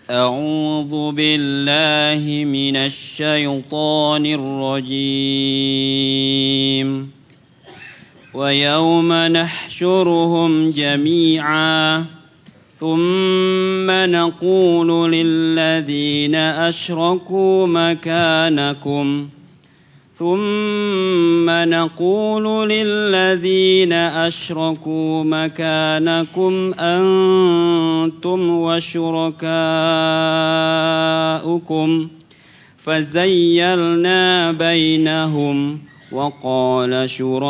أعوذ بالله من الشيطان الرجيم ويوم نحشرهم جميعا ثم نقول للذين أشركوا مكانكم أنتم وشركاؤكم فزيلنا بينهم وقال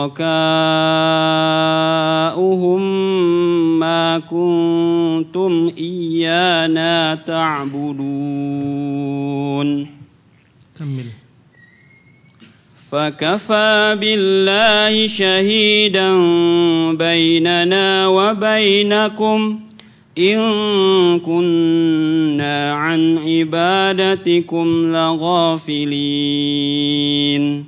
شركاؤهم ما كنتم إيانا تعبدون كمل. فكفى بالله شهيدا بيننا وبينكم إن كنا عن عبادتكم لغافلين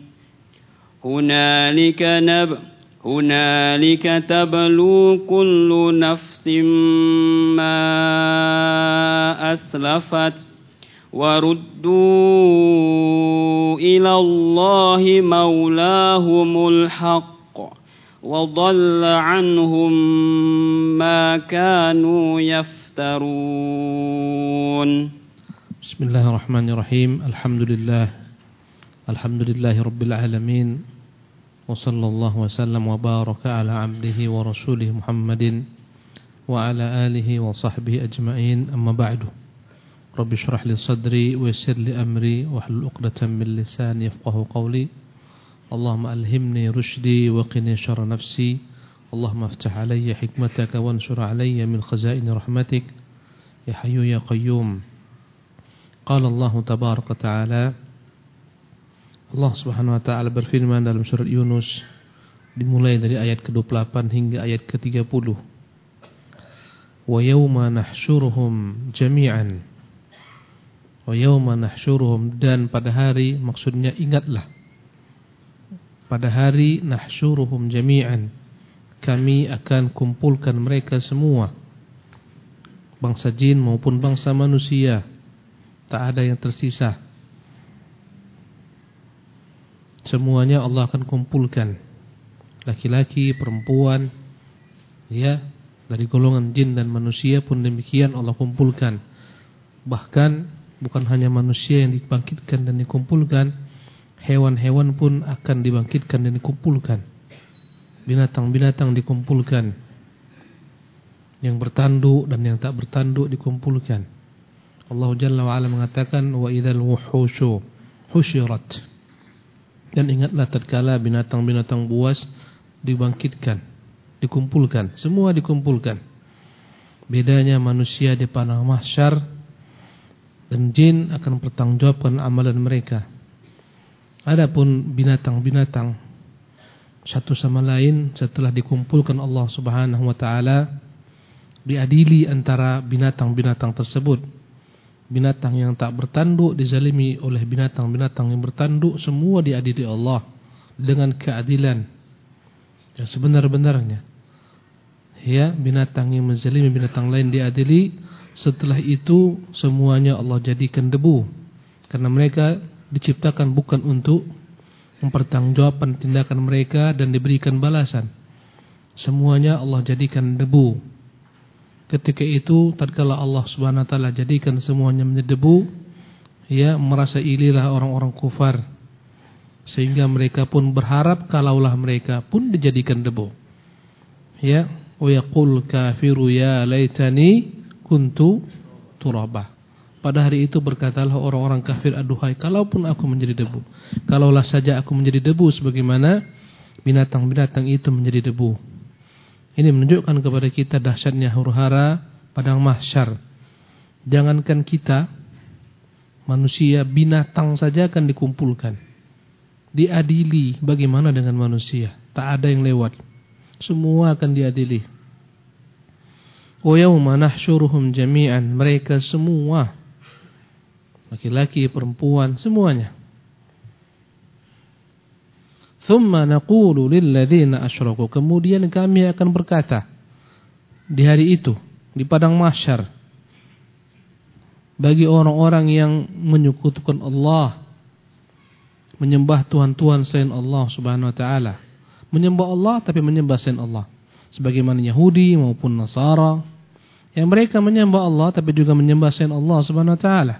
هنالك تبلو كل نفس ما أسلفت وردوا إلى الله مولاهم الحق وضل عنهم ما كانوا يفترون. بسم الله الرحمن الرحيم. الحمد لله رب العالمين وصلى الله وسلم وبارك على عبده ورسوله محمد وعلى آله وصحبه أجمعين. أما بعد، رب اشرح لي صدري ويسر لي أمري واحلل عقدة من لساني يفقهوا قولي. اللهم ألهمني رشدي وقني شر نفسي. اللهم افتح علي حكمتك وانشر علي من خزائن رحمتك يا حي يا قيوم. قال الله تبارك وتعالى, Allah Subhanahu wa taala berfirman dalam surat Yunus dimulai dari ayat ke-28 hingga ayat ke-30. Wa yauma nahsyuruhum jami'an. Wa yauma nahsyuruhum, dan pada hari, maksudnya ingatlah, pada hari nahsyuruhum jami'an, kami akan kumpulkan mereka semua, bangsa jin maupun bangsa manusia, tak ada yang tersisa. Semuanya Allah akan kumpulkan, laki-laki, perempuan, ya, dari golongan jin dan manusia pun demikian Allah kumpulkan. Bahkan bukan hanya manusia yang dibangkitkan dan dikumpulkan, hewan-hewan pun akan dibangkitkan dan dikumpulkan. Binatang-binatang dikumpulkan, yang bertanduk dan yang tak bertanduk dikumpulkan. Allah Jalla wa Ala mengatakan, wa idzal wuhushu husyirat. Dan ingatlah tatkala binatang-binatang buas dibangkitkan, dikumpulkan, semua dikumpulkan. Bedanya manusia di padang mahsyar dan jin akan bertanggungjawabkan amalan mereka. Adapun binatang-binatang satu sama lain setelah dikumpulkan Allah Subhanahu wa taala, diadili antara binatang-binatang tersebut. Binatang yang tak bertanduk dizalimi oleh binatang-binatang yang bertanduk, semua diadili Allah dengan keadilan yang sebenar-benarnya. Ya, binatang yang menzalimi binatang lain diadili. Setelah itu semuanya Allah jadikan debu, karena mereka diciptakan bukan untuk mempertanggungjawabkan tindakan mereka dan diberikan balasan. Semuanya Allah jadikan debu. Ketika itu tatkala Allah Subhanahu wa taala jadikan semuanya menjadi debu, ya, merasa ililah orang-orang kufar, sehingga mereka pun berharap kalaulah mereka pun dijadikan debu. Ya, wa yaqul kafiru ya laitani kuntu turaba. Pada hari itu berkatalah orang-orang kafir, aduhai kalaupun aku menjadi debu. Kalaulah saja aku menjadi debu sebagaimana binatang-binatang itu menjadi debu. Ini menunjukkan kepada kita dahsyatnya huru-hara padang mahsyar. Jangankan kita, manusia, binatang saja akan dikumpulkan, diadili. Bagaimana dengan manusia? Tak ada yang lewat, semua akan diadili. Wa yauma nahsyuruhum jami'an, mereka semua, laki-laki, perempuan, semuanya. Thumma naqulu lilladzina asyraku, kemudian kami akan berkata di hari itu di padang mahsyar, bagi orang-orang yang menyekutukan Allah, menyembah Tuhan-Tuhan selain Allah Subhanahu wa taala. Menyembah Allah tapi menyembah selain Allah. Sebagaimana Yahudi maupun Nasara yang mereka menyembah Allah tapi juga menyembah selain Allah Subhanahu wa taala.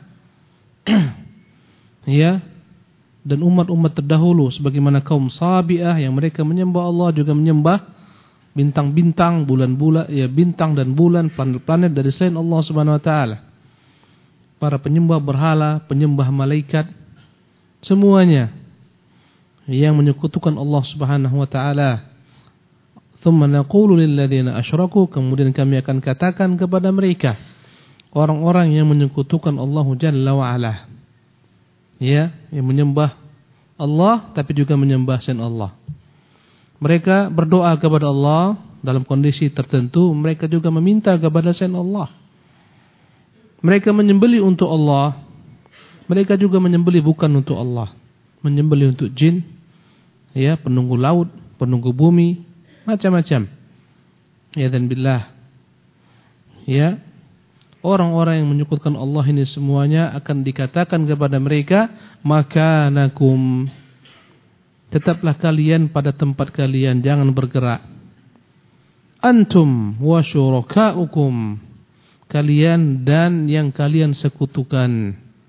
Ya. Dan umat-umat terdahulu sebagaimana kaum Sabi'ah yang mereka menyembah Allah juga menyembah bintang-bintang, bulan-bulan, ya bintang dan bulan, planet-planet dari selain Allah Subhanahu wa taala. Para penyembah berhala, penyembah malaikat, semuanya yang menyekutukan Allah Subhanahu wa taala. Tsumma naqulu lil ladzina asyraku, kemudian kami akan katakan kepada mereka, orang-orang yang menyekutukan Allah Jalla wa ala. Ya, yang menyembah Allah tapi juga menyembah selain Allah. Mereka berdoa kepada Allah dalam kondisi tertentu, mereka juga meminta kepada selain Allah. Mereka menyembelih untuk Allah, mereka juga menyembelih bukan untuk Allah. Menyembelih untuk jin, ya, penunggu laut, penunggu bumi, macam-macam. Ya dan billah. Ya. Orang-orang yang menyekutukan Allah ini semuanya akan dikatakan kepada mereka, makanakum, tetaplah kalian pada tempat kalian, jangan bergerak. Antum wa syurakaukum, kalian dan yang kalian sekutukan.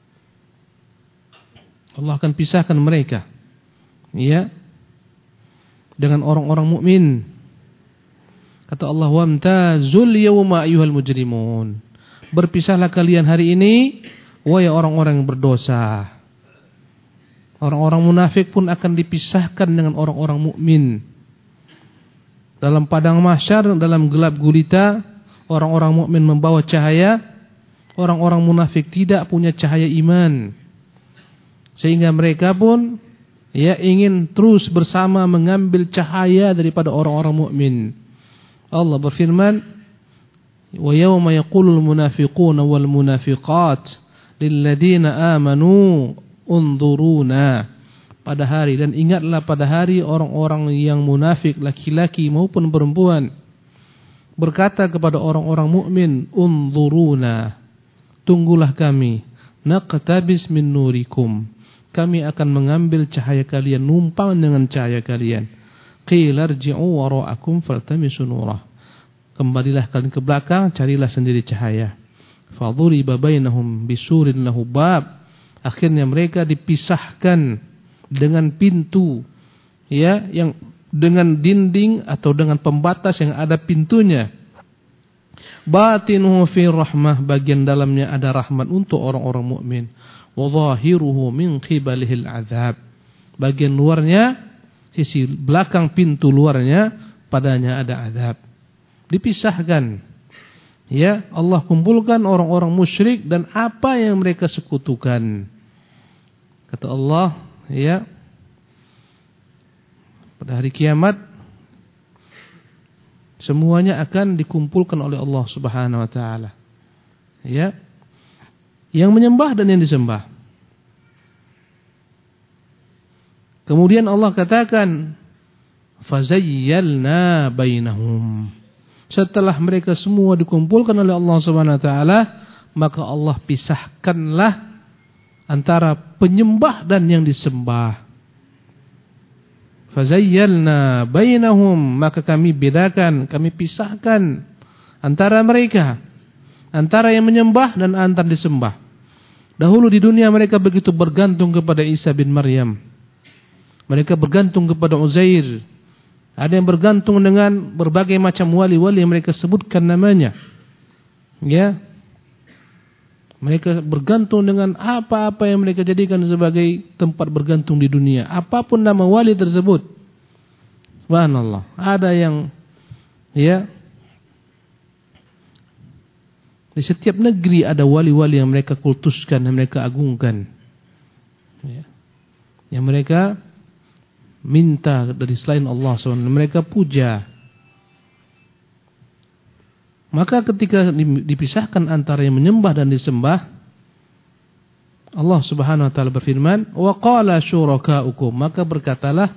Allah akan pisahkan mereka, ya, dengan orang-orang mukmin. Kata Allah, wamtazul yawma ayyuhal mujrimun, berpisahlah kalian hari ini, wahai orang-orang yang berdosa. Orang-orang munafik pun akan dipisahkan dengan orang-orang mukmin. Dalam padang mahsyar, dalam gelap gulita, orang-orang mukmin membawa cahaya, orang-orang munafik tidak punya cahaya iman. Sehingga mereka pun ya ingin terus bersama mengambil cahaya daripada orang-orang mukmin. Allah berfirman, wa yawma yaqulul munafiquna wal munafiqat lil ladzina amanu unzuruna, pada hari, dan ingatlah pada hari orang-orang yang munafik laki-laki maupun perempuan berkata kepada orang-orang mukmin, unzuruna, tunggulah kami, naqtabis min nurikum, kami akan mengambil cahaya kalian, numpang dengan cahaya kalian. Qila irji'u wara'akum faltamisu nurah, kembalilah kalian ke belakang, carilah sendiri cahaya. Fadhuriba bainahum bisurin lahu bab, akhirnya mereka dipisahkan dengan pintu, ya, yang dengan dinding atau dengan pembatas yang ada pintunya. Batinuhu fi rahmah, bagian dalamnya ada rahmat untuk orang-orang mukmin. Wa zahiruhu min qibalihil azab, bagian luarnya, sisi belakang pintu luarnya, padanya ada azab. Dipisahkan. Ya, Allah kumpulkan orang-orang musyrik dan apa yang mereka sekutukan. Kata Allah, ya, pada hari kiamat semuanya akan dikumpulkan oleh Allah Subhanahu wa taala. Ya. Yang menyembah dan yang disembah. Kemudian Allah katakan, fazayyalna bainahum. Setelah mereka semua dikumpulkan oleh Allah Subhanahu wa taala, maka Allah pisahkanlah antara penyembah dan yang disembah. Fazayyalna bainahum, maka kami bedakan, kami pisahkan antara mereka, antara yang menyembah dan antara disembah. Dahulu di dunia mereka begitu bergantung kepada Isa bin Maryam. Mereka bergantung kepada Uzair. Ada yang bergantung dengan berbagai macam wali-wali yang mereka sebutkan namanya. Ya. Mereka bergantung dengan apa-apa yang mereka jadikan sebagai tempat bergantung di dunia. Apapun nama wali tersebut. Subhanallah. Ada yang, ya, di setiap negeri ada wali-wali yang mereka kultuskan, yang mereka agungkan, ya, yang mereka minta dari selain Allah SWT, mereka puja. Maka ketika dipisahkan antara yang menyembah dan disembah, Allah Subhanahu wa taala berfirman, wa qala syurakaukum, maka berkatalah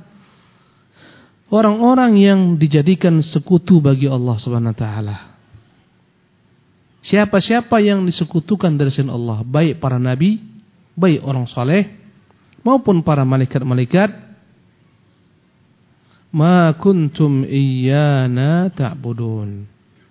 orang-orang yang dijadikan sekutu bagi Allah Subhanahu wa taala. siapa-siapa yang disekutukan dari selain Allah, baik para nabi, baik orang saleh maupun para malaikat-malaikat, ma kuntum iyyana ta'budun.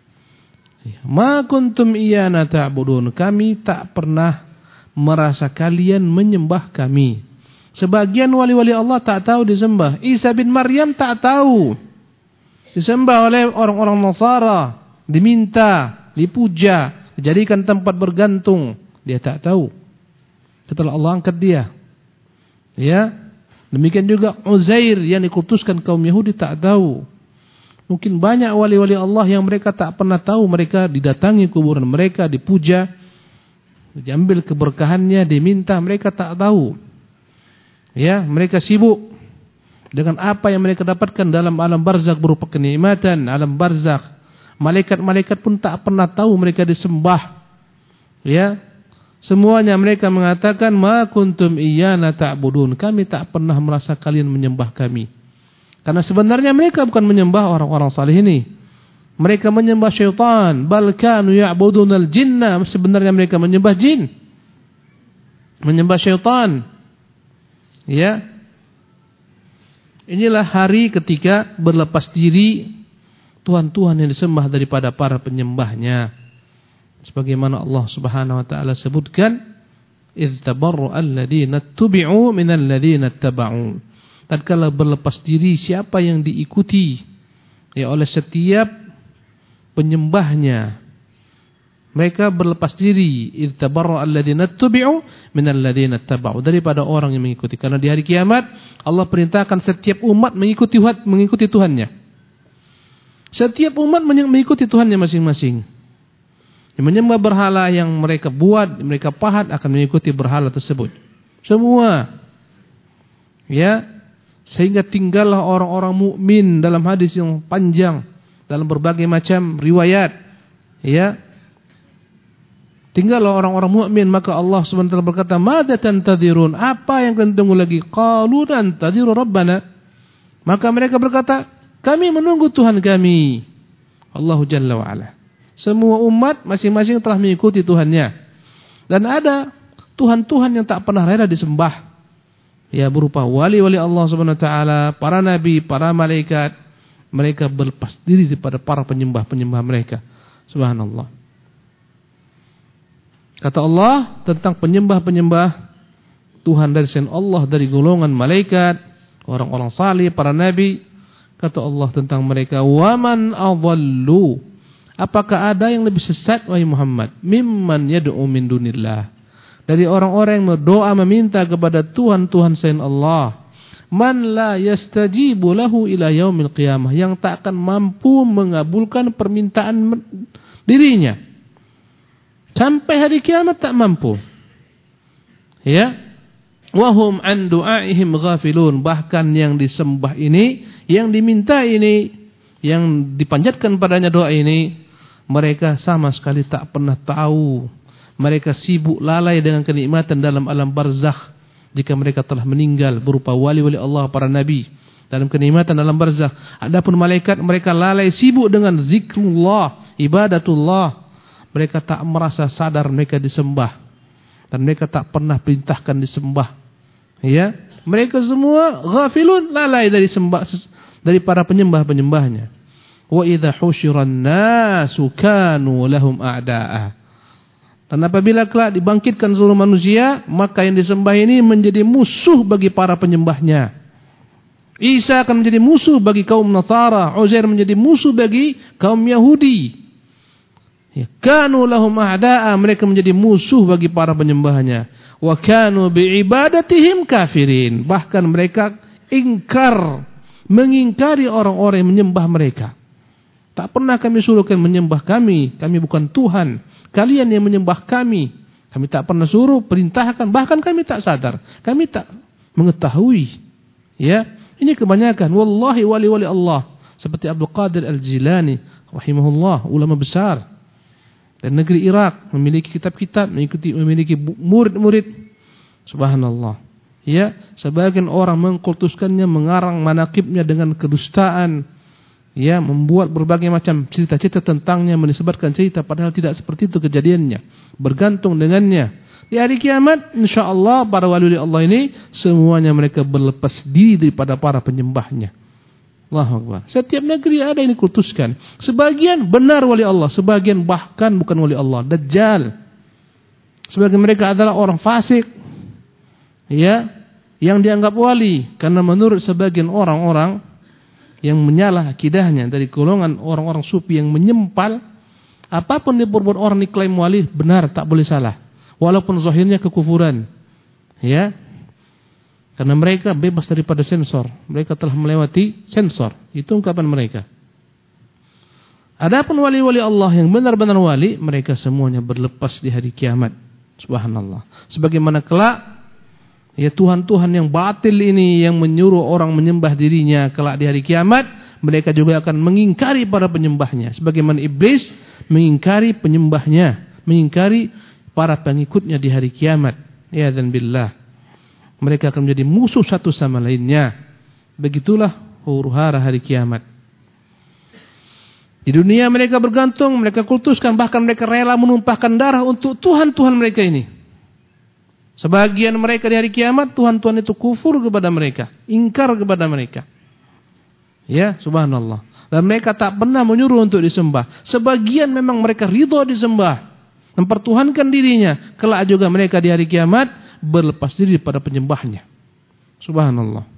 Ma kuntum iyyana ta'budun, kami tak pernah merasa kalian menyembah kami. Sebagian wali-wali Allah tak tahu disembah. Isa bin Maryam tak tahu disembah oleh orang-orang Nasara, diminta, dipuja, dijadikan tempat bergantung. Dia tak tahu. Setelah Allah angkat dia. Ya. Demikian juga Uzair yang dikutuskan kaum Yahudi tak tahu. Mungkin banyak wali-wali Allah yang mereka tak pernah tahu, mereka didatangi kuburan mereka, dipuja, diambil keberkahannya, diminta, mereka tak tahu. Ya, mereka sibuk dengan apa yang mereka dapatkan dalam alam barzakh berupa kenikmatan alam barzakh. Malaikat-malaikat pun tak pernah tahu mereka disembah. Ya. Semuanya mereka mengatakan ma kuntum iyyana ta'budun, kami tak pernah merasa kalian menyembah kami. Karena sebenarnya mereka bukan menyembah orang-orang saleh ini. Mereka menyembah syaitan, bal kanu ya'budunal jinna, sebenarnya mereka menyembah jin. Menyembah syaitan. Ya. Inilah hari ketika berlepas diri Tuhan-Tuhan yang disembah daripada para penyembahnya. Sebagaimana Allah Subhanahu wa taala sebutkan, "Idz tabarra'a alladziina tubi'u minal ladziina taba'u." Tatkala berlepas diri siapa yang diikuti ya oleh setiap penyembahnya, mereka berlepas diri. "Idz tabarra'a alladziina tubi'u minal ladziina taba'u." Daripada orang yang mengikuti. Karena di hari kiamat Allah perintahkan setiap umat mengikuti Tuhannya. Setiap umat mengikuti Tuhannya masing-masing. Yang menyembah berhala yang mereka buat, mereka pahat akan mengikuti berhala tersebut. Semua. Ya. Sehingga tinggallah orang-orang mukmin dalam hadis yang panjang, dalam berbagai macam riwayat. Ya. Tinggallah orang-orang mukmin, maka Allah SWT berkata, "Madza tantadirun?" Apa yang kalian tunggu lagi? Qalu nantadiru rabbana. Maka mereka berkata, kami menunggu Tuhan kami. Allahu Jalla wa Ala. Semua umat masing-masing telah mengikuti Tuhannya. Dan ada Tuhan-Tuhan yang tak pernah rela disembah. Ya, berupa wali-wali Allah Subhanahu wa taala, para nabi, para malaikat. Mereka berlepas diri daripada para penyembah-penyembah mereka. Subhanallah. Kata Allah tentang penyembah-penyembah Tuhan dari selain Allah, dari golongan malaikat, orang-orang salih, para nabi. Kata Allah tentang mereka, "Waman adhallu." Apakah ada yang lebih sesat wahai Muhammad? Mimman yad'u min dunillah. Dari orang-orang yang berdoa meminta kepada Tuhan-Tuhan selain Allah. Man la yastajibu lahu ila yaumil qiyamah. Yang tak akan mampu mengabulkan permintaan dirinya. Sampai hari kiamat tak mampu. Ya. Wahum an du'aihim ghafilun. Bahkan yang disembah ini, yang diminta ini, yang dipanjatkan padanya doa ini, mereka sama sekali tak pernah tahu. Mereka sibuk lalai dengan kenikmatan dalam alam barzakh jika mereka telah meninggal, berupa wali-wali Allah, para nabi, dalam kenikmatan dalam barzakh. Adapun malaikat, mereka lalai sibuk dengan zikrullah, ibadatullah. Mereka tak merasa sadar mereka disembah, dan mereka tak pernah perintahkan disembah. Ya, mereka semua ghafilun, lalai dari para penyembah-penyembahnya. Wa idza husyiran nasu kanu lahum a'da'a. Dan apabila kelak dibangkitkan seluruh manusia, maka yang disembah ini menjadi musuh bagi para penyembahnya. Isa akan menjadi musuh bagi kaum Nasara, Uzair menjadi musuh bagi kaum Yahudi. Ya, kanu lahum a'da'a, mereka menjadi musuh bagi para penyembahnya. Wa kanu bi'ibadatihim kafirin. Bahkan mereka mengingkari orang-orang yang menyembah mereka. Tak pernah kami suruh kalian menyembah kami. Kami bukan Tuhan. Kalian yang menyembah kami. Kami tak pernah suruh, perintahkan. Bahkan kami tak sadar. Kami tak mengetahui. Ya, ini kebanyakan. Wallahi wali-wali Allah. Seperti Abdul Qadir Al-Jilani. Rahimahullah. Ulama besar. Dan negeri Irak. Memiliki kitab-kitab. Memiliki murid-murid. Subhanallah. Ya, sebagian orang mengkultuskannya, mengarang manaqibnya dengan kedustaan. Ya, membuat berbagai macam cerita-cerita tentangnya, menisbatkan cerita padahal tidak seperti itu kejadiannya. Bergantung dengannya. Di hari kiamat, insyaallah para wali Allah ini semuanya mereka berlepas diri daripada para penyembahnya. Allahu Akbar. Setiap negeri ada yang dikultuskan. Sebagian benar wali Allah, sebagian bahkan bukan wali Allah, dajjal. Sebagian mereka adalah orang fasik. Ya, yang dianggap wali karena menurut sebagian orang-orang yang menyalah akidahnya dari golongan orang-orang sufi yang menyempal, apapun diperbuat orang diklaim wali benar, tak boleh salah, walaupun zahirnya kekufuran. Ya, karena mereka bebas daripada sensor, mereka telah melewati sensor. Itu ungkapan mereka. Adapun wali-wali Allah yang benar-benar wali, mereka semuanya berlepas di hari kiamat. Subhanallah. Sebagaimana kelak, ya Tuhan-Tuhan yang batil ini yang menyuruh orang menyembah dirinya kelak di hari kiamat, mereka juga akan mengingkari para penyembahnya. Sebagaimana iblis mengingkari penyembahnya, mengingkari para pengikutnya di hari kiamat. Ya dan billah. Mereka akan menjadi musuh satu sama lainnya. Begitulah huru-hara hari kiamat. Di dunia mereka bergantung, mereka kultuskan, bahkan mereka rela menumpahkan darah untuk Tuhan-Tuhan mereka ini. Sebagian mereka di hari kiamat, Tuhan-Tuhan itu kufur kepada mereka, ingkar kepada mereka. Ya, subhanallah. Dan mereka tak pernah menyuruh untuk disembah. Sebagian memang mereka ridho disembah, mempertuhankan dirinya. Kelak juga mereka di hari kiamat berlepas diri pada penyembahnya. Subhanallah.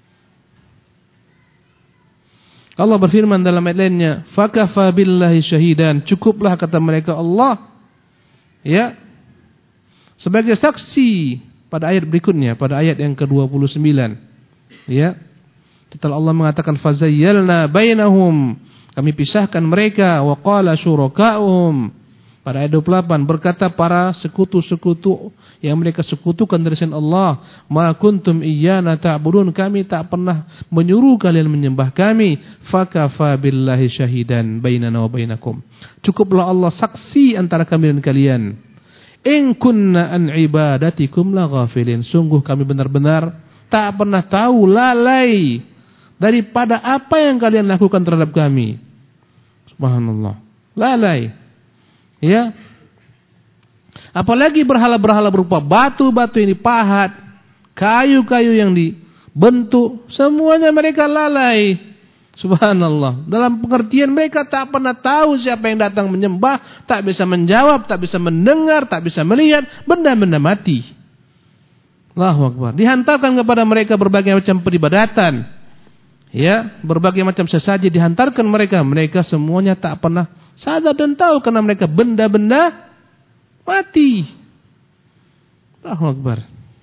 Allah berfirman dalam ayat lainnya, "Fakafa billahi syahidan." Cukuplah kata mereka Allah, ya, sebagai saksi pada ayat berikutnya, pada ayat yang ke-29. Ya. Setelah Allah mengatakan fazayyalna bainahum, kami pisahkan mereka, wa qala syuraka'um. Pada ayat 28 berkata para sekutu-sekutu yang mereka sekutukan dari selain Allah, ma kuntum iyyana ta'budun, kami tak pernah menyuruh kalian menyembah kami, fakafa billahi syahidan bainana wa bainakum. Cukuplah Allah saksi antara kami dan kalian. In kunna an ibadatikum la ghafilin. Sungguh kami benar-benar tak pernah tahu, lalai daripada apa yang kalian lakukan terhadap kami. Subhanallah. Lalai. Ya. Apalagi berhala-berhala berupa batu-batu yang dipahat, kayu-kayu yang dibentuk, semuanya mereka lalai. Subhanallah. Dalam pengertian mereka tak pernah tahu siapa yang datang menyembah, tak bisa menjawab, tak bisa mendengar, tak bisa melihat, benda-benda mati. Allahu Akbar. Dihantarkan kepada mereka berbagai macam peribadatan. Ya, berbagai macam sesaji dihantarkan mereka. Mereka semuanya tak pernah sadar dan tahu karena mereka benda-benda mati. Allahu Akbar.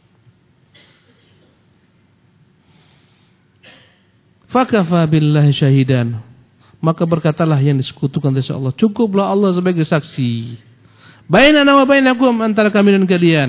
Fakafa billahi syahidan. Maka berkatalah yang disekutukan dengan Allah, cukuplah Allah sebagai saksi. Bainana wa bainakum, antara kami dan kalian.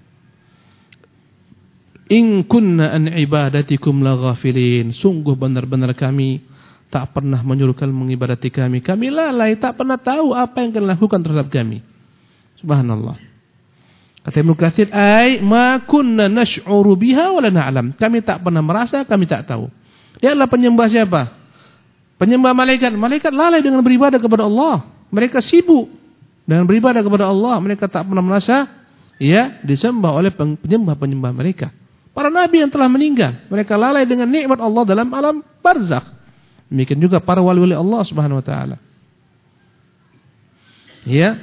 In kunna an ibadatikum la ghafilin. Sungguh benar-benar kami tak pernah menyuruh kalian mengibadati kami. Kami lalai, tak pernah tahu apa yang kalian lakukan terhadap kami. Subhanallah. Kata Ibnu Katsir, ai ma kunna nash'uru biha wa la na'lam. Kami tak pernah merasa, kami tak tahu. Dia adalah penyembah siapa? Penyembah malaikat. Malaikat lalai dengan beribadah kepada Allah. Mereka sibuk dengan beribadah kepada Allah. Mereka tak pernah merasa ya disembah oleh penyembah-penyembah mereka. Para nabi yang telah meninggal, mereka lalai dengan nikmat Allah dalam alam barzakh. Demikian juga para wali-wali Allah Subhanahu wa taala. Ya.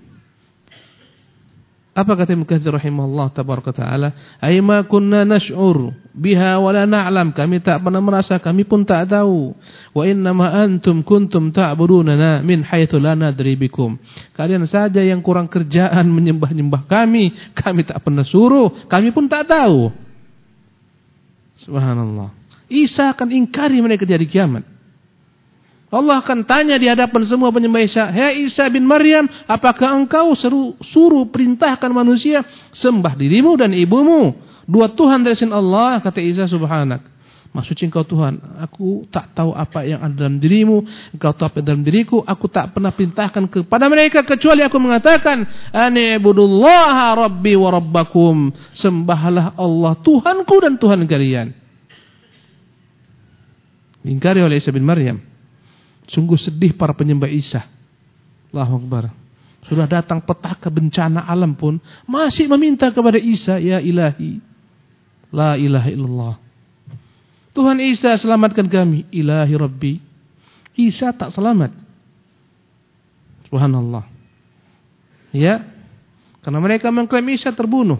Apa kata Ibnu Katsir rahimahullah tabaraka taala? Ai ma kunna nash'ur biha wa la na'lam. Kami tak pernah merasa, kami pun tak tahu. Wa inna ma antum kuntum ta'budunana min haitsu la nadri bikum. Kalian saja yang kurang kerjaan menyembah-nyembah kami. Kami tak pernah suruh, kami pun tak tahu. Subhanallah. Isa akan ingkari mereka di hari kiamat. Allah akan tanya di hadapan semua penyembah Isa, "Hai Isa bin Maryam, apakah engkau suruh perintahkan manusia sembah dirimu dan ibumu? Dua Tuhan dari selain Allah?" Kata Isa, "Subhanak. Maksudnya engkau Tuhan, aku tak tahu apa yang ada dalam dirimu, engkau tahu apa dalam diriku, aku tak pernah perintahkan kepada mereka kecuali aku mengatakan, ani'budullaha rabbi wa rabbakum. Sembahlah Allah Tuhanku dan Tuhan kalian." Ingkari oleh Isa bin Maryam. Sungguh sedih para penyembah Isa. Allahu Akbar. Sudah datang petaka bencana alam pun masih meminta kepada Isa, ya ilahi, la ilaha illallah. Tuhan Isa, selamatkan kami. Ilahi Rabbi. Isa tak selamat. Subhanallah. Ya, karena mereka mengklaim Isa terbunuh.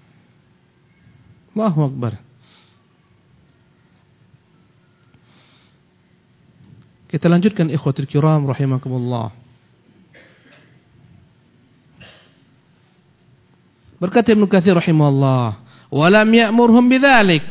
Allahu Akbar. Kita lanjutkan ikhwatul kiram rahimakumullah. Berkata Ibnu Katsir rahimahullah, "Wa lam ya'murhum bidzalik."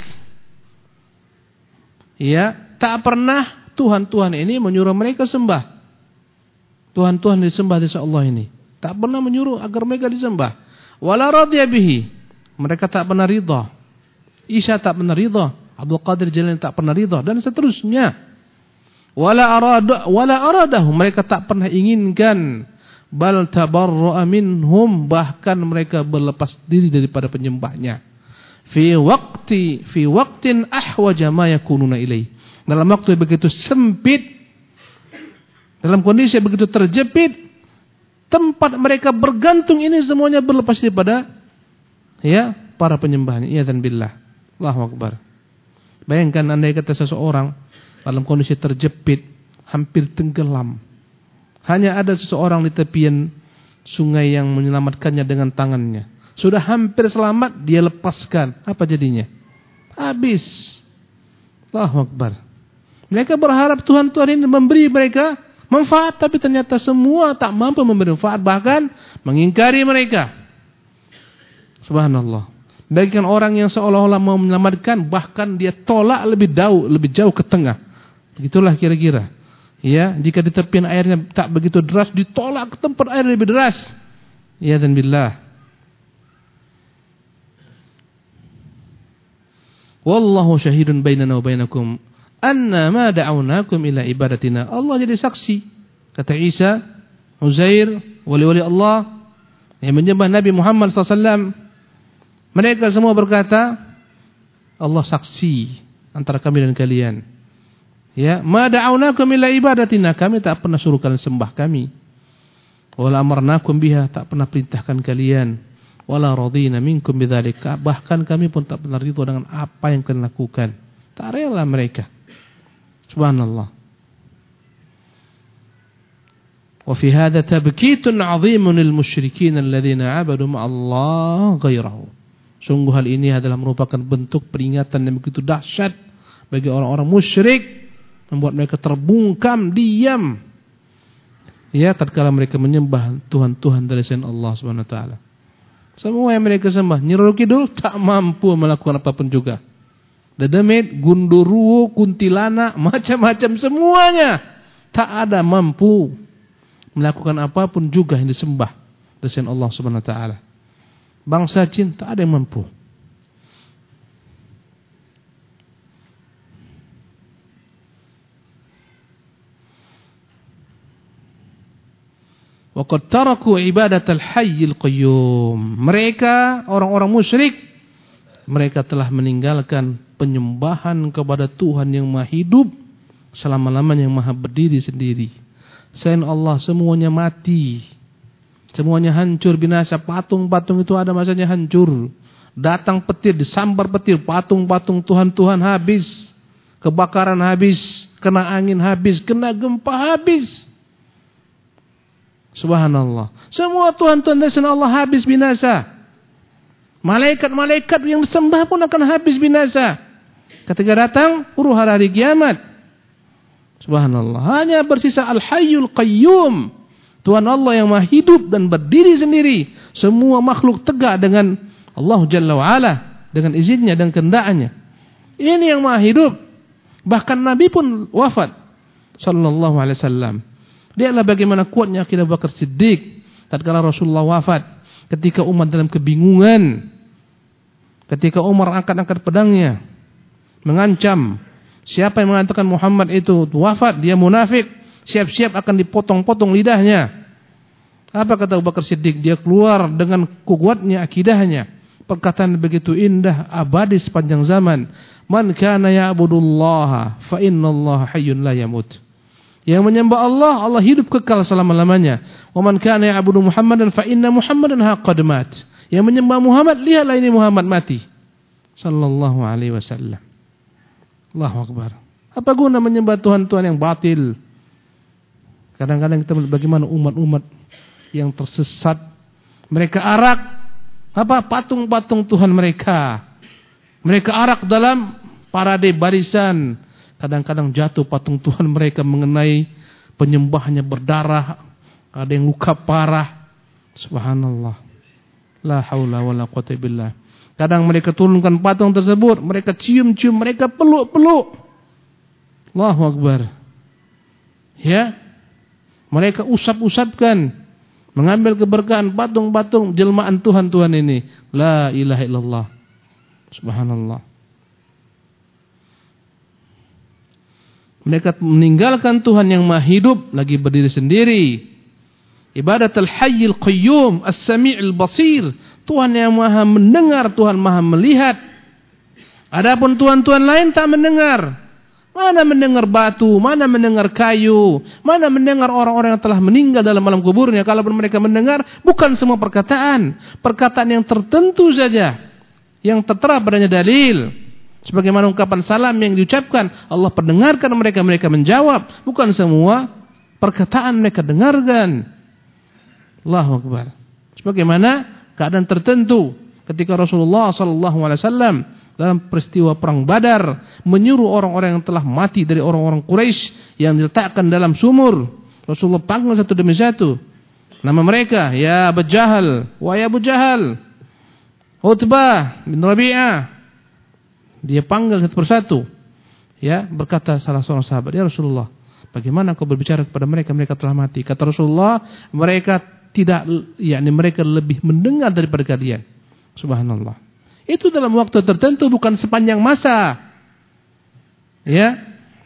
Ya, tak pernah Tuhan-Tuhan ini menyuruh mereka sembah. Tuhan-Tuhan disembah di sisi Allah ini. Tak pernah menyuruh agar mereka disembah. Wala radiya bihi. Mereka tak pernah ridha. Isa tak pernah ridha. Abdul Qadir Jailani tak pernah ridha dan seterusnya. Wala aradahu, mereka tak pernah inginkan. Bal tabarra'a minhum, bahkan mereka berlepas diri daripada penyembahnya. Fi waqtin ahwaja ma yakununa ilai. Dalam waktu yang begitu sempit, dalam kondisi yang begitu terjepit, tempat mereka bergantung ini semuanya berlepas daripada ya para penyembahnya. Iyadzan billah. Allahu Akbar. Bayangkan andai kata seseorang dalam kondisi terjepit, hampir tenggelam. Hanya ada seseorang di tepian sungai yang menyelamatkannya dengan tangannya. Sudah hampir selamat, dia lepaskan. Apa jadinya? Habis. Allahu Akbar. Mereka berharap Tuhan-Tuhan ini memberi mereka manfaat, tapi ternyata semua tak mampu memberi manfaat, bahkan mengingkari mereka. Subhanallah. Bagikan orang yang seolah-olah mau menyelamatkan, bahkan dia tolak lebih jauh ke tengah. Begitulah kira-kira. Ya, jika di tepian airnya tak begitu deras, ditolak ke tempat air lebih deras. Ya dan billah. Wallahu syahidun bainana wa bainakum anna ma da'awnakum ila ibadatina. Allah jadi saksi. Kata Isa, Uzair, wali-wali Allah yang menyembah Nabi Muhammad SAW. Mereka semua berkata, Allah saksi antara kami dan kalian. Ya, ma da'awnakum ila ibadatina, kami tak pernah suruh kalian sembah kami. Wala amarnakum biha, tak pernah perintahkan kalian. Wala radina minkum bidzalika, bahkan kami pun tak pernah ridha dengan apa yang kalian lakukan. Tak rela mereka. Subhanallah. Wa fi hadha tabkitun 'azimun lil musyrikin alladziina 'abadu ma'allah ghairahu. Sungguh hal ini adalah merupakan bentuk peringatan yang begitu dahsyat bagi orang-orang musyrik, membuat mereka terbungkam, diam. Ya, tatkala mereka menyembah Tuhan-Tuhan dari selain Allah Subhanahu wa taala. Semua yang mereka sembah, Nyi Roro Kidul tak mampu melakukan apapun juga. Dedemit, Gundurwo, Kuntilanak, macam-macam semuanya tak ada mampu melakukan apapun juga yang disembah dari selain Allah Subhanahu wa taala. Bangsa jin tak ada yang mampu. Wa qad taraku ibadatal hayyil qayyum. Mereka orang-orang musyrik, mereka telah meninggalkan penyembahan kepada Tuhan yang Maha Hidup selama-lamanya, yang Maha berdiri sendiri. Selain Allah semuanya mati. Semuanya hancur binasa. Patung-patung itu ada masanya hancur. Datang petir, disambar petir, patung-patung Tuhan-Tuhan habis. Kebakaran habis, kena angin habis, kena gempa habis. Subhanallah. Semua Tuhan-Tuhan dari selain Allah habis binasa. Malaikat-malaikat yang disembah pun akan habis binasa ketika datang hari kiamat. Subhanallah. Hanya bersisa Al-Hayyul Qayyum, Tuhan Allah yang Maha hidup dan berdiri sendiri. Semua makhluk tegak dengan Allah Jalla wa'ala, dengan izinnya dan kehendaknya. Ini yang Maha hidup. Bahkan Nabi pun wafat sallallahu alaihi wasallam. Lihatlah bagaimana kuatnya akidah Abu Bakar Siddiq tatkala Rasulullah wafat, ketika umat dalam kebingungan, ketika Umar angkat-angkat pedangnya mengancam, siapa yang mengatakan Muhammad itu wafat, dia munafik, siap-siap akan dipotong-potong lidahnya. Apa kata Abu Bakar Siddiq? Dia keluar dengan kuatnya akidahnya, perkataan begitu indah, abadi sepanjang zaman. Man kana ya'budullaha fa innallaha hayyun la yamut. Yang menyembah Allah, Allah hidup kekal selama-lamanya. Wa man kana ya'budu Muhammadan fa inna Muhammadan qad mat. Yang menyembah Muhammad, lihatlah ini Muhammad mati. Sallallahu alaihi wasallam. Allahu akbar. Apa guna menyembah Tuhan-Tuhan yang batil? Kadang-kadang kita melihat bagaimana umat-umat yang tersesat, mereka arak patung-patung Tuhan mereka. Mereka arak dalam parade barisan. Kadang-kadang jatuh patung Tuhan mereka mengenai penyembahnya berdarah, ada yang luka parah. Subhanallah. La haula wala quwwata billah. Kadang mereka turunkan patung tersebut, mereka cium-cium, mereka peluk-peluk. Allahu akbar. Ya. Mereka usap-usapkan, mengambil keberkahan patung-patung jelmaan Tuhan-Tuhan ini. La ilaha illallah. Subhanallah. Mereka meninggalkan Tuhan yang maha hidup, lagi berdiri sendiri. Ibadat al-hayyil qayyum, as-sami'il basir. Tuhan yang maha mendengar, Tuhan maha melihat. Adapun Tuhan-Tuhan lain tak mendengar. Mana mendengar batu, mana mendengar kayu, mana mendengar orang-orang yang telah meninggal dalam alam kuburnya. Kalaupun mereka mendengar, bukan semua perkataan. Perkataan yang tertentu saja, yang tertera padanya dalil. Sebagaimana ungkapan salam yang diucapkan, Allah pendengarkan mereka, mereka menjawab. Bukan semua perkataan mereka dengarkan. Allahu akbar. Sebagaimana keadaan tertentu ketika Rasulullah SAW dalam peristiwa perang Badar menyuruh orang-orang yang telah mati dari orang-orang Quraisy yang diletakkan dalam sumur. Rasulullah panggil satu demi satu nama mereka, ya Abu Jahal, wa ya Abu Jahal, Utbah bin Rabi'ah. Dia panggil satu persatu. Ya, berkata salah seorang sahabat, ya Rasulullah, bagaimana kau berbicara kepada mereka, mereka telah mati. Kata Rasulullah, mereka tidak, yakni mereka lebih mendengar daripada kalian. Subhanallah. Itu dalam waktu tertentu, bukan sepanjang masa. Ya.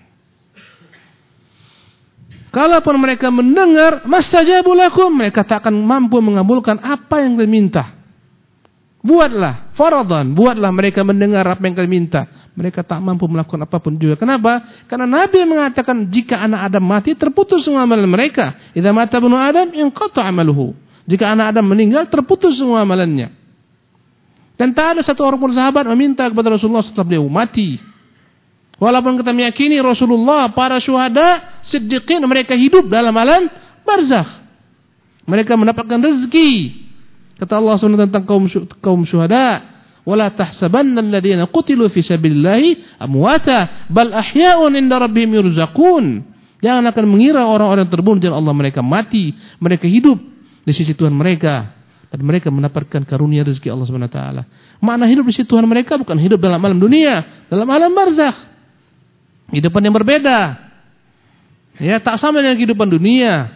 Kalaupun mereka mendengar, mastajabu lakum, mereka tak akan mampu mengabulkan apa yang kalian minta. Buatlah faradan, buatlah mereka mendengar apa yang kalian minta. Mereka tak mampu melakukan apapun juga. Kenapa? Karena Nabi mengatakan jika anak Adam mati, terputus semua amalan mereka. Idza mata ibnu Adam inqata amaluhu. Jika anak Adam meninggal, terputus semua amalannya. Dan tak ada satu orang pun sahabat meminta kepada Rasulullah setelah beliau mati. Walaupun kita meyakini Rasulullah, para syuhada, siddiqin, mereka hidup dalam alam barzakh. Mereka mendapatkan rezeki. Kata Allah SWT tentang kaum syuhada, wala tahsabanna alladziina qutilu fi sabilillahi amwata bal ahya'un 'inda rabbihim yurzaqun. Jangan akan mengira orang-orang terbunuh di jalan Allah mereka mati, mereka hidup di sisi Tuhan mereka. Dan mereka mendapatkan karunia rezeki Allah SWT. Makna hidup di sisi Tuhan mereka bukan hidup dalam alam dunia, dalam alam barzakh. Kehidupan yang berbeda. Ya, tak sama dengan kehidupan dunia.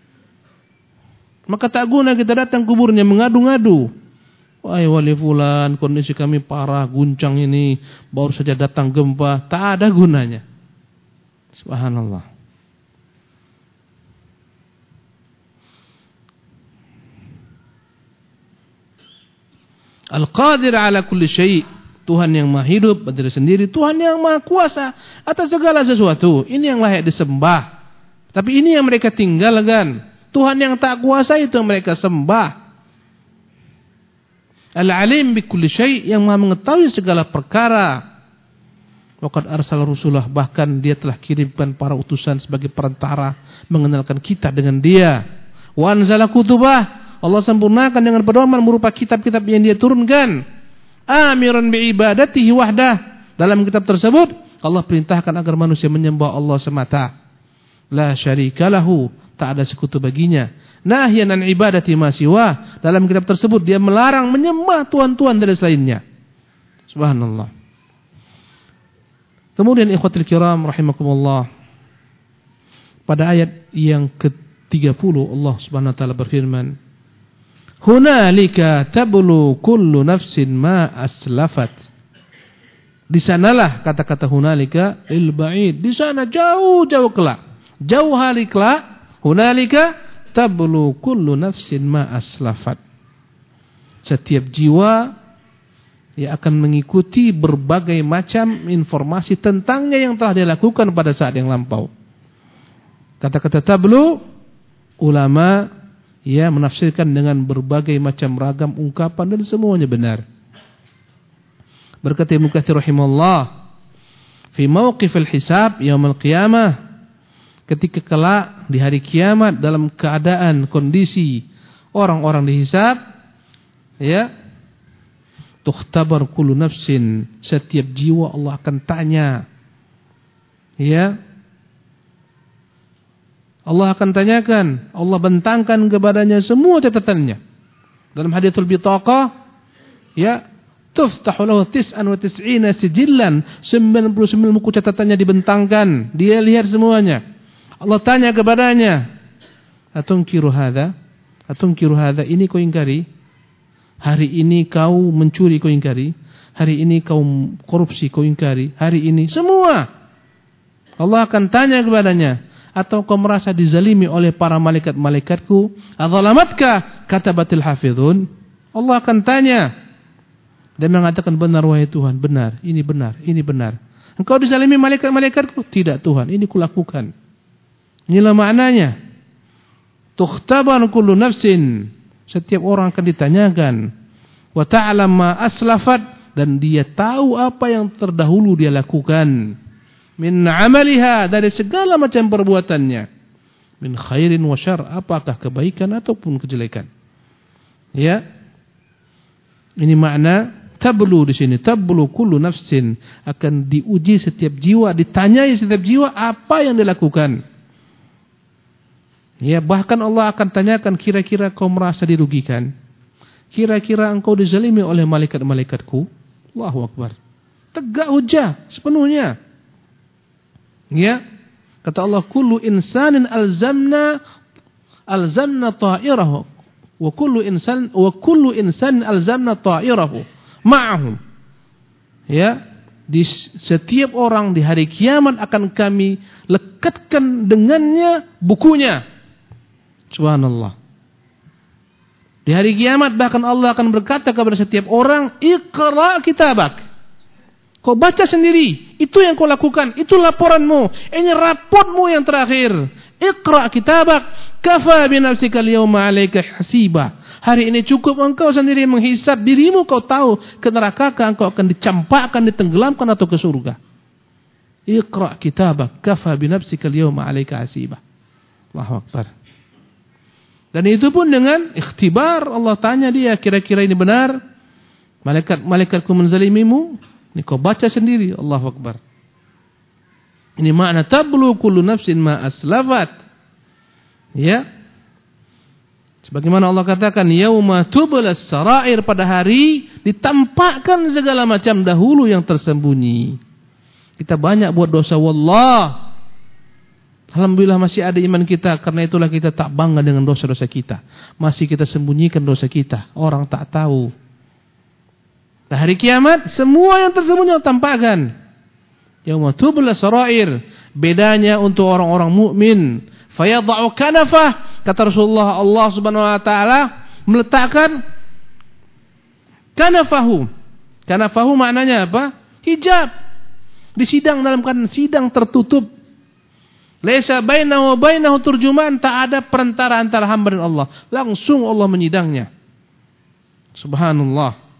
Maka tak guna kita datang kuburnya mengadu-ngadu. Wahai wali fulan, kondisi kami parah, guncang ini, baru saja datang gempa. Tak ada gunanya. Subhanallah. Al-Qadir ala kulli syai'. Tuhan yang maha hidup berdiri sendiri, Tuhan yang maha kuasa atas segala sesuatu. Ini yang layak disembah. Tapi ini yang mereka tinggalkan. Tuhan yang tak kuasa itu yang mereka sembah. Al-Alim bi kulli syai', yang maha mengetahui segala perkara. Waqad arsala rusulah, bahkan dia telah kirimkan para utusan sebagai perantara mengenalkan kita dengan dia. Wa anzala kutubah, Allah sempurnakan dengan pedoman berupa kitab-kitab yang dia turunkan. Amiran bi'ibadatihi wahdah. Dalam kitab tersebut, Allah perintahkan agar manusia menyembah Allah semata. La syarika lahu, tak ada sekutu baginya. Nahyan an ibadati ma siwa. Dalam kitab tersebut, dia melarang menyembah tuhan-tuhan dari selainnya. Subhanallah. Kemudian ikhwatul kiram rahimakumullah. Pada ayat yang ke-30, Allah Subhanahu wa taala berfirman, hunalika tablu kullu nafsin ma aslafat. Di sanalah kata-kata hunalika il ba'id. Di sana jauh-jauh kelak. Jauh hari kelak. Hunalika tablu kullu nafsin ma aslafat. Setiap jiwa ia akan mengikuti berbagai macam informasi tentangnya yang telah dia lakukan pada saat yang lampau. Kata-kata tablu, ulama menafsirkan dengan berbagai macam ragam ungkapan dan semuanya benar. Berkata Ibnu Katsir rahimahullah, fi mauqifil hisab yaumil qiyamah, ketika kelak di hari kiamat dalam keadaan kondisi orang-orang dihisab, tukhtabar kullu nafsin, setiap jiwa Allah akan tanya, Allah akan tanyakan, Allah bentangkan kepadanya semua catatannya. Dalam haditsul bitaqah, tuftahu lahu 99 sijillan, 99 buku catatannya dibentangkan, dia lihat semuanya. Allah tanya kepadanya, atunkiru hadza? Atunkiru hadza, ini kau ingkari? Hari ini kau mencuri, kau ingkari? Hari ini kau korupsi, kau ingkari? Hari ini semua Allah akan tanya kepadanya. Atau kau merasa dizalimi oleh para malaikat-malaikatku? Adzalamatka katabatil hafizun. Allah akan tanya dan mengatakan, benar wahai Tuhan, benar, ini benar, ini benar. Engkau dizalimi malaikat-malaikatku? Tidak Tuhan, ini kulakukan. Inilah maknanya. Tukhtabar kullu nafsin, setiap orang akan ditanyakan. Wa ta'lam ma aslafat, dan dia tahu apa yang terdahulu dia lakukan. Min amaliha, dari segala macam perbuatannya. Min khairin wa syarr, apakah kebaikan ataupun kejelekan. Ini makna tablu di sini. Tablu kullu nafsin, akan diuji setiap jiwa, ditanyai setiap jiwa apa yang dilakukan. Bahkan Allah akan tanyakan, kira-kira kau merasa dirugikan? Kira-kira engkau dizalimi oleh malaikat-malaikatku? Allahu Akbar. Tegak hujah sepenuhnya. Kata Allah, kullu insanin alzamna ta'irahu wa kullu insanin alzamna ta'irahu ma'ahum. Di setiap orang di hari kiamat akan kami lekatkan dengannya bukunya. Subhanallah. Di hari kiamat bahkan Allah akan berkata kepada setiap orang, Iqra kitabak. Kau baca sendiri, itu yang kau lakukan, itu laporanmu, ini raportmu yang terakhir. Iqra kitabak, kafa binafsika al-yawma 'alaika hasiba. Hari ini cukup engkau sendiri menghisab dirimu, kau tahu ke neraka engkau akan dicampakkan, ditenggelamkan atau ke surga. Iqra kitabak, kafa binafsika al-yawma 'alaika hasiba. Allahu Akbar. Dan itu pun dengan ikhtibar, Allah tanya dia, kira-kira ini benar? Malaikatku menzalimimu? Ini kau baca sendiri. Allahu Akbar. Ini makna tablu kullu nafsin ma aslafat. Sebagaimana Allah katakan, yauma tublas sarair, pada hari ditampakkan segala macam dahulu yang tersembunyi. Kita banyak buat dosa, wallah. Alhamdulillah masih ada iman kita, karena itulah kita tak bangga dengan dosa-dosa kita. Masih kita sembunyikan dosa kita, orang tak tahu. Nah, hari kiamat semua yang tersembunyi tampakkan. Yauma tublas sarair, bedanya untuk orang-orang mukmin, fayadha'u kanafah, kata Rasulullah, Allah Subhanahu wa taala meletakkan kanafahu. Kanafahu maknanya apa? Hijab. Di sidang, dalam keadaan sidang tertutup. Laisa bainahu wa bainahu turjuman, tak ada perantara antara hamba dan Allah. Langsung Allah menyidangnya. Subhanallah.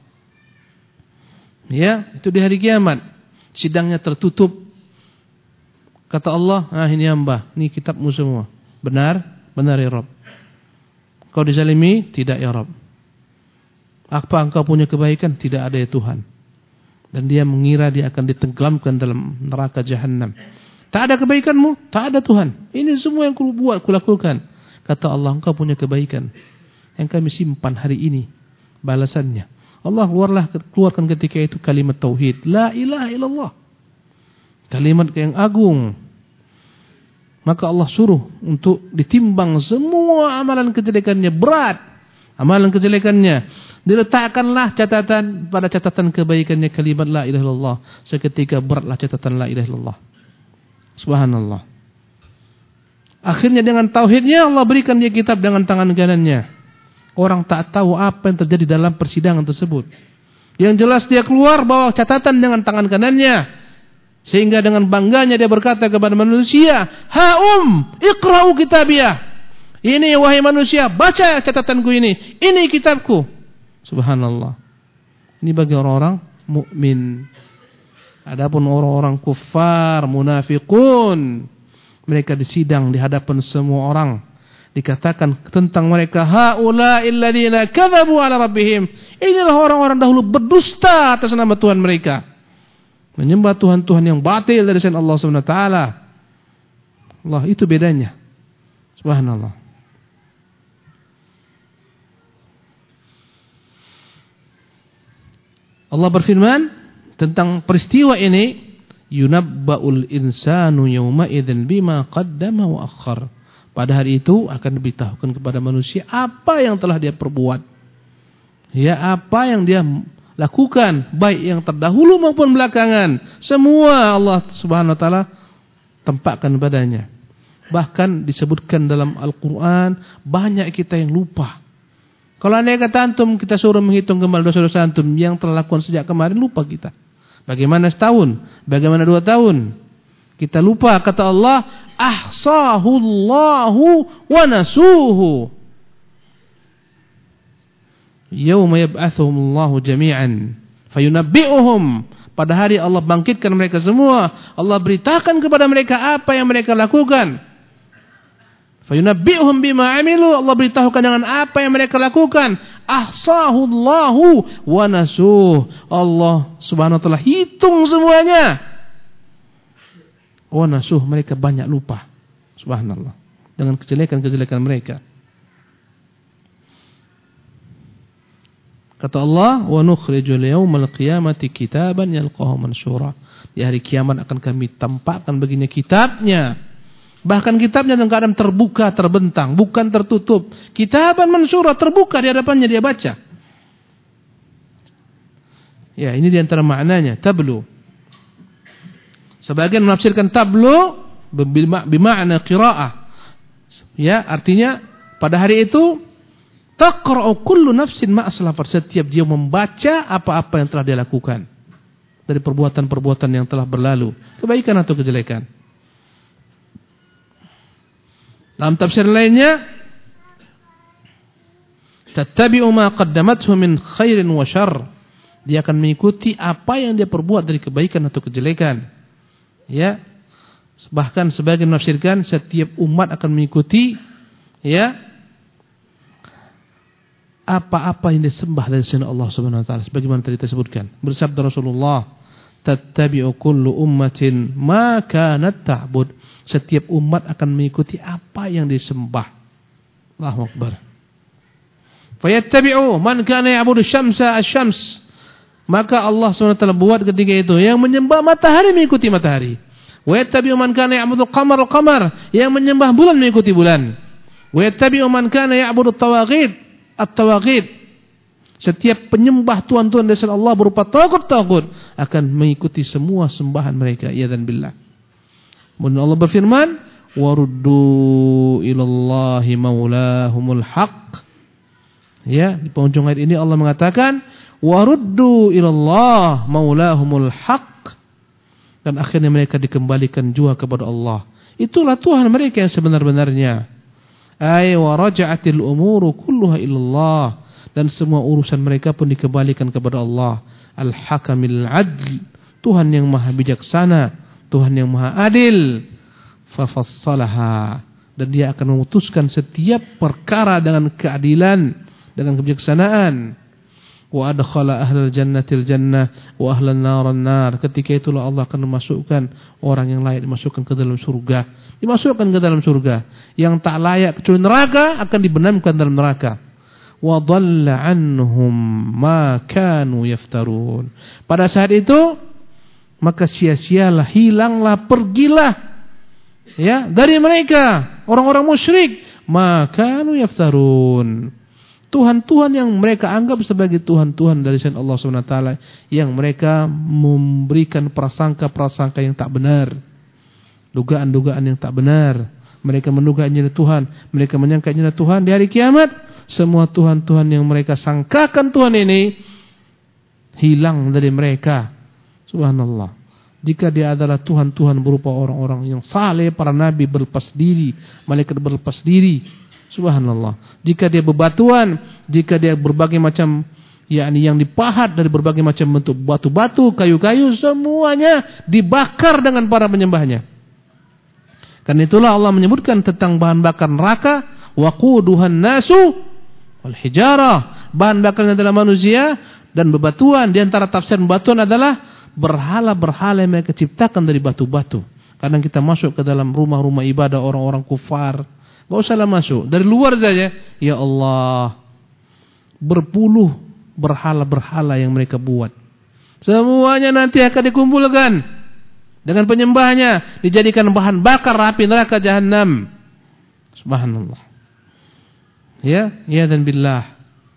Itu di hari kiamat. Sidangnya tertutup. Kata Allah, ini hamba, ini kitabmu semua. Benar? Benar ya Rabb. Kau dizalimi? Tidak ya Rabb. Apa engkau punya kebaikan? Tidak ada ya Tuhan. Dan dia mengira dia akan ditenggelamkan dalam neraka jahanam. Tak ada kebaikanmu? Tak ada Tuhan. Ini semua yang kulakukan. Kata Allah, engkau punya kebaikan yang kami simpan hari ini balasannya. Allah keluarkan ketika itu kalimat tauhid, la ilaha illallah, kalimat yang agung. Maka Allah suruh untuk ditimbang semua amalan kejelekannya, berat amalan kejelekannya, diletakkanlah catatan pada catatan kebaikannya kalimat la ilaha illallah. Seketika beratlah catatan la ilaha illallah. Subhanallah. Akhirnya dengan tauhidnya Allah berikan dia kitab dengan tangan kanannya. Orang tak tahu apa yang terjadi dalam persidangan tersebut. Yang jelas dia keluar bawa catatan dengan tangan kanannya. Sehingga dengan bangganya dia berkata kepada manusia, iqra'u kitabiyah. Ini wahai manusia, baca catatanku ini kitabku. Subhanallah. Ini bagi orang-orang mukmin. Adapun orang-orang kufar, munafiqun, mereka disidang di hadapan semua orang. Dikatakan tentang mereka, haula'il ladzina kadzabu 'ala rabbihim. Inilah orang-orang dahulu berdusta atas nama Tuhan mereka. Menyembah Tuhan-Tuhan yang batil dari selain Allah Subhanahu wa taala. Allah, itu bedanya. Subhanallah. Allah berfirman tentang peristiwa ini, yunabba'ul insanu yawma idzin bima qaddama wa akhkhar. Pada hari itu akan diberitahukan kepada manusia apa yang telah dia perbuat. Ya, apa yang dia lakukan, baik yang terdahulu maupun belakangan. Semua Allah Subhanahu wa taala tempatkan padanya. Bahkan disebutkan dalam Al-Qur'an, banyak kita yang lupa. Kalau andai kata antum kita suruh menghitung kembali dosa-dosa antum yang telah lakukan sejak kemarin, lupa kita. Bagaimana setahun? Bagaimana 2 tahun? Kita lupa, kata Allah, ahsahullahu wa nasuhu. Yauma yab'atsuhumullahu jami'an fayunabbi'uhum. Pada hari Allah bangkitkan mereka semua, Allah beritakan kepada mereka apa yang mereka lakukan. Fayunabbi'uhum bima 'amilu, Allah beritahukan dengan apa yang mereka lakukan. Ahsahullahu wa nasuh. Allah Subhanahu wa taala hitung semuanya. Wa nasuh, mereka banyak lupa. Subhanallah. Dengan kejelekan-kejelekan mereka. Kata Allah, wa nukhrijul yaumal qiyamati kitaban yalqahu mansyura. Di hari kiamat akan kami tampakkan baginya kitabnya. Bahkan kitabnya dalam keadaan terbuka, terbentang, bukan tertutup. Kitaban mansyura, terbuka di hadapannya, dia baca. Ya, ini di antara maknanya, tablu. Sebagian menafsirkan tablu bermakna qiraah. Ya, artinya pada hari itu taqra'u kullu nafsin ma aslafat, setiap dia membaca apa-apa yang telah dia lakukan dari perbuatan-perbuatan yang telah berlalu, kebaikan atau kejelekan. Dalam tafsir lainnya, tattabi'u ma qaddamathu min khairin wa syarr. Dia akan mengikuti apa yang dia perbuat dari kebaikan atau kejelekan. Ya. Bahkan sebagian menafsirkan setiap umat akan mengikuti ya apa-apa yang disembah dari selain Allah Subhanahu wa taala, sebagaimana tadi disebutkan. Bersabda Rasulullah, tattabi'u kullu ummatin ma kanat ta'bud. Setiap umat akan mengikuti apa yang disembah. Allahu akbar. Fayattabi'u man kana ya'budu syamsa asy-syams. Maka Allah SWT buat ketika itu yang menyembah matahari mengikuti matahari. Wa yattabi'u man kana ya'budu qamar al-qamar, yang menyembah bulan mengikuti bulan. Wa yattabi'u man kana ya'budu at-tawaghit. Setiap penyembah tuhan-tuhan dari selain Allah berupa tagut-tagut akan mengikuti semua sembahan mereka. Yadzan billah. Kemudian Allah berfirman, waruddu ilallahi maulahumul haq. Ya, di penghujung ayat ini Allah mengatakan, waruddu ilallah maulahumul haq. Dan akhirnya mereka dikembalikan juga kepada Allah. Itulah Tuhan mereka yang sebenar-benarnya. Ay wa raja'atil umuru kulluha ilallah. Dan semua urusan mereka pun dikembalikan kepada Allah. Al-Hakamil Adl, Tuhan yang maha bijaksana, Tuhan yang maha adil. Fafassalaha, dan dia akan memutuskan setiap perkara dengan keadilan, dengan kebijaksanaan. Wa adkhala ahlal jannatil jannah wa ahlan naran nar. Ketika itulah Allah akan memasukkan orang yang layak dimasukkan ke dalam surga. Dimasukkan ke dalam surga. Yang tak layak kecuali neraka akan dibenamkan dalam neraka. Wa dhalla anhum ma kanu yaftarun. Pada saat itu maka sia-sialah, hilanglah, pergilah ya dari mereka orang-orang musyrik, ma kanu yaftarun. Tuhan-tuhan yang mereka anggap sebagai Tuhan-Tuhan dari selain Allah SWT, yang mereka memberikan prasangka-prasangka yang tak benar, dugaan-dugaan yang tak benar. Mereka menduga ini Tuhan, mereka menyangka ini Tuhan. Di hari kiamat, semua Tuhan-Tuhan yang mereka sangkakan Tuhan ini hilang dari mereka. Subhanallah. Jika dia adalah Tuhan-Tuhan berupa orang-orang yang saleh, para nabi berlepas diri, malaikat berlepas diri. Subhanallah. Jika dia bebatuan, jika dia berbagai macam yang dipahat dari berbagai macam bentuk batu-batu, kayu-kayu, semuanya dibakar dengan para penyembahnya. Karena itulah Allah menyebutkan tentang bahan bakar neraka, waquduhan nasu wal hijarah. Bahan bakarnya adalah manusia dan bebatuan. Di antara tafsir bebatuan adalah berhala-berhala yang mereka ciptakan dari batu-batu. Kadang kita masuk ke dalam rumah-rumah ibadah orang-orang kufar, gak usahlah masuk, dari luar saja, ya Allah, berpuluh berhala-berhala yang mereka buat. Semuanya nanti akan dikumpulkan dengan penyembahnya, dijadikan bahan bakar api neraka jahanam. Subhanallah. Ya dan billah.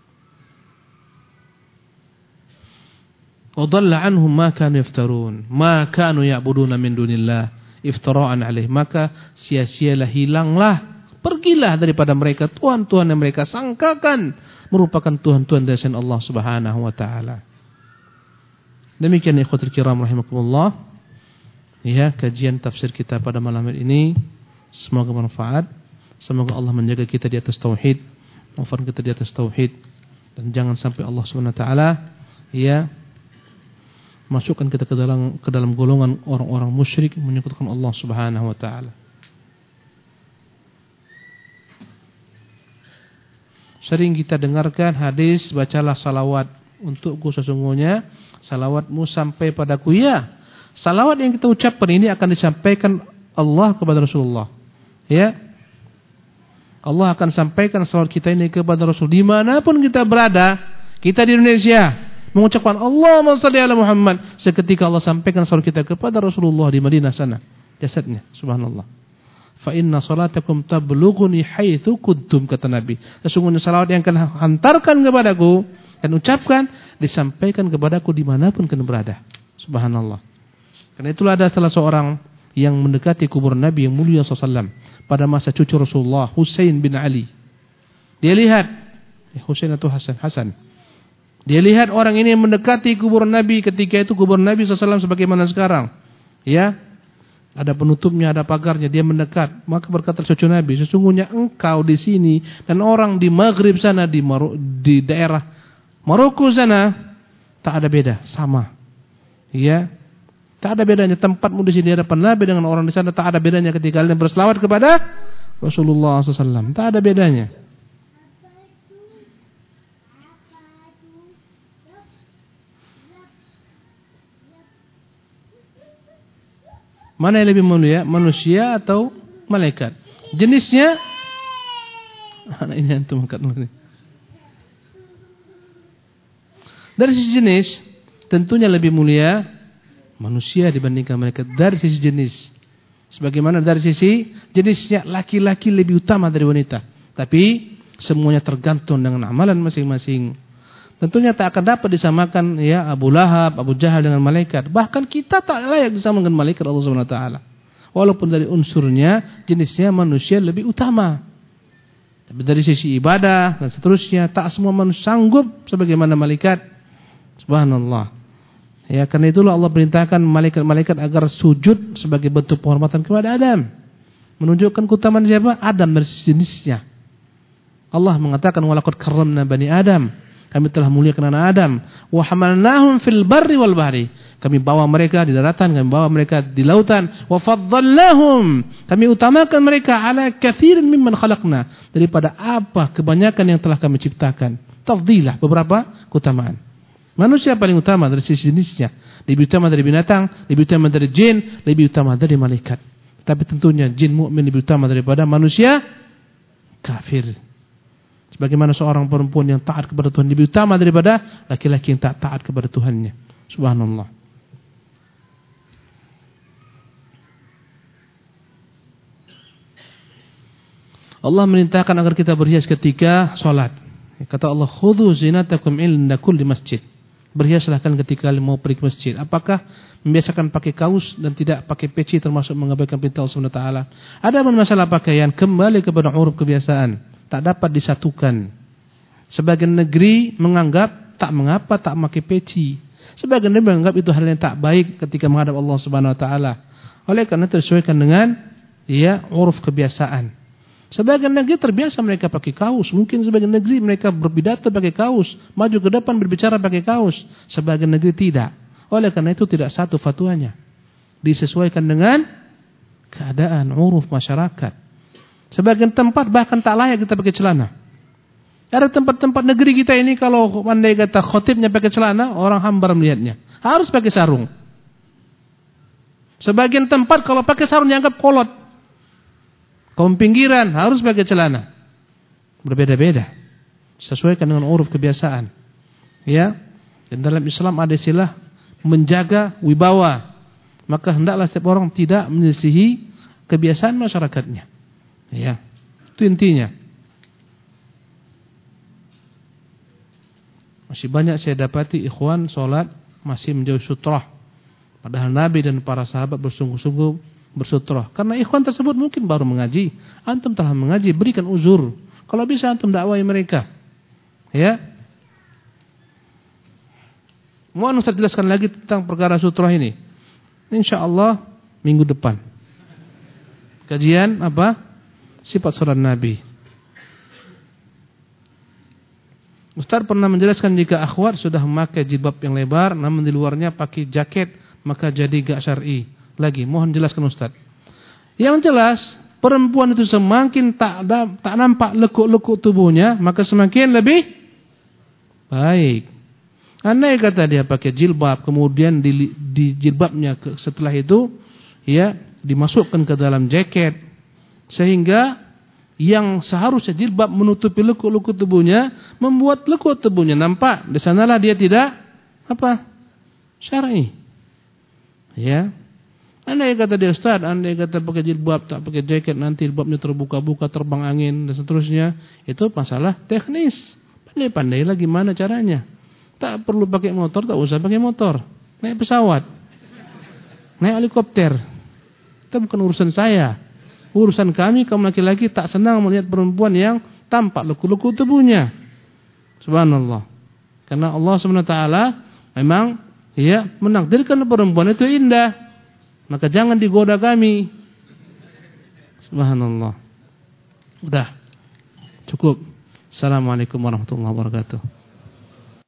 Wadalla anhum ma kanu yaftarun, ma kanu ya'buduna min dunillah iftira'an alaih. Maka sia-sialah, hilanglah, pergilah daripada mereka tuhan-tuhan yang mereka sangkakan merupakan tuhan-tuhan dari selain Allah Subhanahu wa taala. Demikian ikhwatul kiram rahimakumullah. Ya, kajian tafsir kita pada malam ini semoga bermanfaat. Semoga Allah menjaga kita di atas tauhid, menguatkan kita di atas tauhid, dan jangan sampai Allah Subhanahu wa taala masukkan kita ke dalam golongan orang-orang musyrik menyekutukan Allah Subhanahu wa taala. Sering kita dengarkan hadis, bacalah salawat untukku, sesungguhnya salawatmu sampai padaku. Ya, salawat yang kita ucapkan ini akan disampaikan Allah kepada Rasulullah. Ya, Allah akan sampaikan salawat kita ini kepada Rasul dimanapun kita berada. Kita di Indonesia mengucapkan Allahumma shalli ala Muhammad, seketika Allah sampaikan salawat kita kepada Rasulullah di Madinah sana, jasadnya. Subhanallah. Fa inna salatakum tablughuni haitsu kuntum, kata Nabi. Sesungguhnya salawat yang akan hantarkan kepadaku dan ucapkan disampaikan kepadaku dimanapun kalian berada. Subhanallah. Karena itulah ada salah seorang yang mendekati kubur Nabi yang mulia SAW pada masa cucu Rasulullah, Husain bin Ali. Dia lihat Husain atau Hasan. Dia lihat orang ini mendekati kubur Nabi. Ketika itu kubur Nabi SAW sebagaimana sekarang, ya, ada penutupnya, ada pagarnya. Dia mendekat, maka berkata cucu Nabi, sesungguhnya engkau di sini dan orang di Maghrib sana, di daerah Maroko sana, tak ada beda, sama. Ya, tak ada bedanya. Tempatmu di sini hadapan Nabi dengan orang di sana, tak ada bedanya ketika kalian berselawat kepada Rasulullah SAW. Tak ada bedanya. Mana yang lebih mulia, manusia atau malaikat? Jenisnya, anak ini antum angkat dulu. Dari sisi jenis, tentunya lebih mulia manusia dibandingkan malaikat dari sisi jenis. Sebagaimana dari sisi jenisnya, laki-laki lebih utama dari wanita. Tapi semuanya tergantung dengan amalan masing-masing. Tentunya tak akan dapat disamakan ya Abu Lahab, Abu Jahal dengan malaikat. Bahkan kita tak layak disamakan dengan malaikat Allah Subhanahu wa taala. Walaupun dari unsurnya, jenisnya manusia lebih utama. Tapi dari sisi ibadah dan seterusnya, tak semua manusia sanggup sebagaimana malaikat. Subhanallah. Ya, karena itulah Allah perintahkan malaikat-malaikat agar sujud sebagai bentuk penghormatan kepada Adam. Menunjukkan keutamaan siapa? Adam dari sisi jenisnya. Allah mengatakan walaqad karramna bani Adam. Kami telah muliakan anak Adam. Wa hamalnahum fil barri wal bahri. Kami bawa mereka di daratan, kami bawa mereka di lautan. Wa faddalnahum. Kami utamakan mereka ala katsirin mimman khalaqna, daripada apa kebanyakan yang telah kami ciptakan. Tafdilah, beberapa keutamaan. Manusia paling utama dari sisi jenisnya, lebih utama dari binatang, lebih utama dari jin, lebih utama dari malaikat. Tapi tentunya jin mukmin lebih utama daripada manusia kafir. Sebagaimana seorang perempuan yang taat kepada Tuhan lebih utama daripada laki-laki yang tak taat kepada Tuhannya. Subhanallah. Allah merintahkan agar kita berhias ketika sholat. Kata Allah, khudhu zinatakum inda kulli masjid. Berhiaslah kalian ketika kalian mau pergi ke masjid. Apakah membiasakan pakai kaos dan tidak pakai peci termasuk mengabaikan perintah Allah Subhanahu wa taala? Ada masalah pakaian kembali kepada uruf kebiasaan. Tak dapat disatukan. Sebagian negeri menganggap tak mengapa tak pakai peci. Sebagian negeri menganggap itu hal yang tak baik ketika menghadap Allah Subhanahu wa taala. Oleh karena itu disesuaikan dengan uruf kebiasaan. Sebagian negeri terbiasa mereka pakai kaos, mungkin sebagian negeri mereka berpidato pakai kaos, maju ke depan berbicara pakai kaos. Sebagian negeri tidak. Oleh karena itu tidak satu fatwanya. Disesuaikan dengan keadaan uruf masyarakat. Sebagian tempat bahkan tak layak kita pakai celana. Ada tempat-tempat negeri kita ini kalau andai kata khotibnya pakai celana, orang hambar melihatnya. Harus pakai sarung. Sebagian tempat kalau pakai sarung dianggap kolot. Kaum pinggiran harus pakai celana. Berbeda-beda. Sesuaikan dengan uruf kebiasaan. Ya. Dan dalam Islam ada istilah menjaga wibawa. Maka hendaklah setiap orang tidak menyelisihi kebiasaan masyarakatnya. Ya. Itu intinya. Masih banyak saya dapati ikhwan sholat masih menjauhi sutrah. Padahal Nabi dan para sahabat bersungguh-sungguh bersutrah. Karena ikhwan tersebut mungkin baru mengaji. Antum telah mengaji, berikan uzur. Kalau bisa antum dakwai mereka. Ya. Mohon Ustaz jelaskan lagi tentang perkara sutrah ini. InsyaAllah minggu depan. Kajian apa? Sifat salat Nabi. Ustaz pernah menjelaskan jika akhwat sudah memakai jilbab yang lebar namun di luarnya pakai jaket, maka jadi gak syar'i. Lagi, mohon jelaskan Ustaz. Yang jelas, perempuan itu semakin tak nampak lekuk-lekuk tubuhnya, maka semakin lebih baik. Andai kata dia pakai jilbab, kemudian di jilbabnya setelah itu dimasukkan ke dalam jaket, sehingga yang seharusnya jilbab menutupi lekuk-lekuk tubuhnya membuat lekuk tubuhnya nampak. Di sanalah dia tidak syar'i. Ya. Andai kata dia Ustaz, andai kata pakai jilbab tak pakai jaket nanti jilbabnya terbuka-buka, terbang angin dan seterusnya, itu masalah teknis. Pandai-pandailah gimana caranya. Tak perlu pakai motor, tak usah pakai motor. Naik pesawat. Naik helikopter. Itu bukan urusan saya. Urusan kami kaum laki-laki tak senang melihat perempuan yang tampak lekuk-lekuk tubuhnya. Subhanallah. Karena Allah SWT memang menakdirkan perempuan itu indah. Maka jangan digoda kami. Subhanallah. Udah. Cukup. Assalamualaikum warahmatullahi wabarakatuh.